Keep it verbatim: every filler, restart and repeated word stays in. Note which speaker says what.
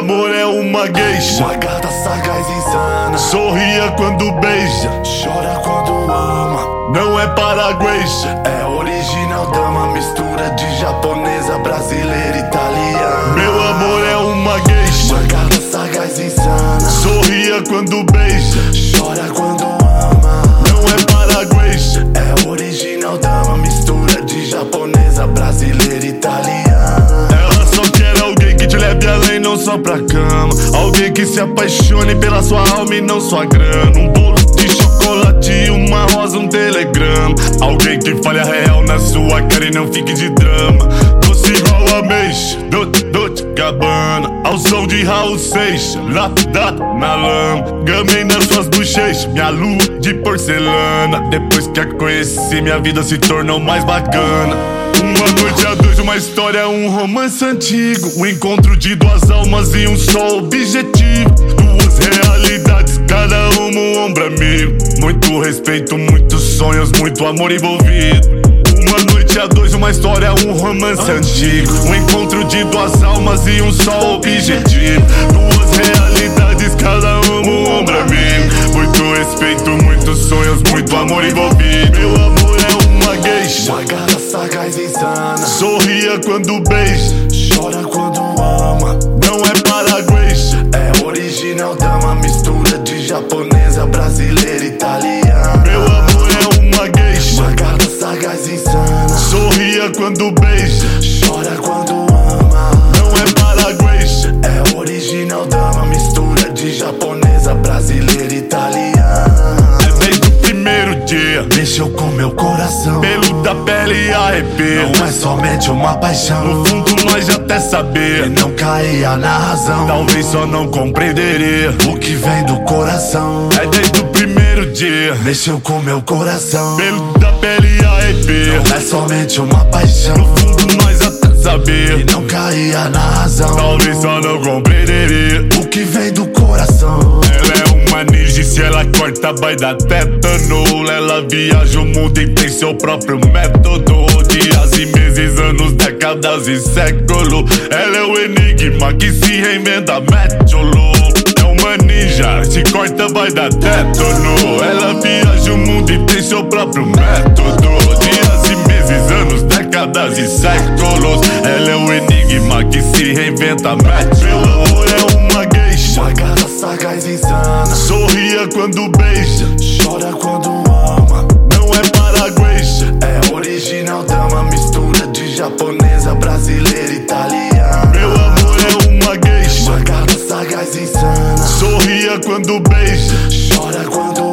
Speaker 1: amor é uma geisha,
Speaker 2: uma gata sagaz e insana.
Speaker 1: Sorria quando beija,
Speaker 2: chora quando ama.
Speaker 1: Não é paraguaisa,
Speaker 2: é original dama. Mistura de japonesa, brasileira, italiana.
Speaker 1: Meu amor é uma geisha,
Speaker 2: uma gata sagaz e insana.
Speaker 1: Sorria quando beija,
Speaker 2: chora quando ama.
Speaker 1: Não é paraguaisa,
Speaker 2: é original dama. Mistura de japonesa, brasileira, italiana.
Speaker 1: Ela só quer alguém que te leve além, não só pra cama. Alguém que se apaixone pela sua alma e não sua grana. Um bolo de chocolate, uma rosa, um telegrama. Alguém que fale a real na sua cara e não fique de drama. Doce igual ameixa, Dolce, Dolce Gabbana. Ao som de Raul Seixas, lapidado na lama. Gamei nas suas bochechas, minha lua de porcelana. Depois que a conheci, minha vida se tornou mais bacana. Uma noite a dois, uma história, um romance antigo. Um encontro de duas almas e um só objetivo. Duas realidades, cada uma um ombro amigo. Muito respeito, muitos sonhos, muito amor envolvido. Uma noite a dois, uma história, um romance antigo. Um encontro de duas almas e um só objetivo. Duas realidades, cada uma um ombro amigo. Muito respeito, muitos sonhos, muito amor envolvido. Meu amor é uma geisha,
Speaker 2: uma gata sagaz e insana.
Speaker 1: Sorria quando beija,
Speaker 2: chora quando ama.
Speaker 1: Não é paraguaisa,
Speaker 2: é original dama. Mistura de japonesa, brasileira, italiana.
Speaker 1: Meu amor é uma geisha,
Speaker 2: uma gata sagaz e insana.
Speaker 1: Sorria quando beija,
Speaker 2: chora quando ama.
Speaker 1: Não é paraguaisa,
Speaker 2: é original dama. Mistura de japonesa, brasileira, italiana.
Speaker 1: Desde o primeiro dia
Speaker 2: mexeu com meu coração.
Speaker 1: Pelo da pele e arrepia.
Speaker 2: Não é somente uma paixão.
Speaker 1: No fundo nós já até sabia.
Speaker 2: E não caía na razão.
Speaker 1: Talvez só não compreenderia
Speaker 2: o que vem do coração.
Speaker 1: É desde o primeiro dia
Speaker 2: mexeu com meu coração.
Speaker 1: Pelo da pele e arrepia.
Speaker 2: Não é somente uma paixão.
Speaker 1: No fundo nós até sabia.
Speaker 2: E não caía na razão.
Speaker 1: Talvez só não compreenderia
Speaker 2: o que vem do coração.
Speaker 1: Ela é uma ninja, se ela corta vai dar tétano. Ela viaja o mundo e tem seu próprio método. Dias e meses, anos, décadas e séculos. Ela é o enigma que se reinventa, mete o louco. É uma ninja, se corta vai dar tétano. Ela viaja o mundo e tem seu próprio método. Dias e meses, anos, décadas e séculos. Ela é o enigma que se reinventa, mete o louco. É uma geisha,
Speaker 2: uma gata sagaz e insana.
Speaker 1: Sorria quando beija,
Speaker 2: chora quando ama.
Speaker 1: Não é paraguaisa,
Speaker 2: é original dama. Mistura de japonesa, brasileira, italiana.
Speaker 1: Meu amor é uma geisha,
Speaker 2: uma gata sagaz e insana.
Speaker 1: Sorria quando beija,
Speaker 2: chora quando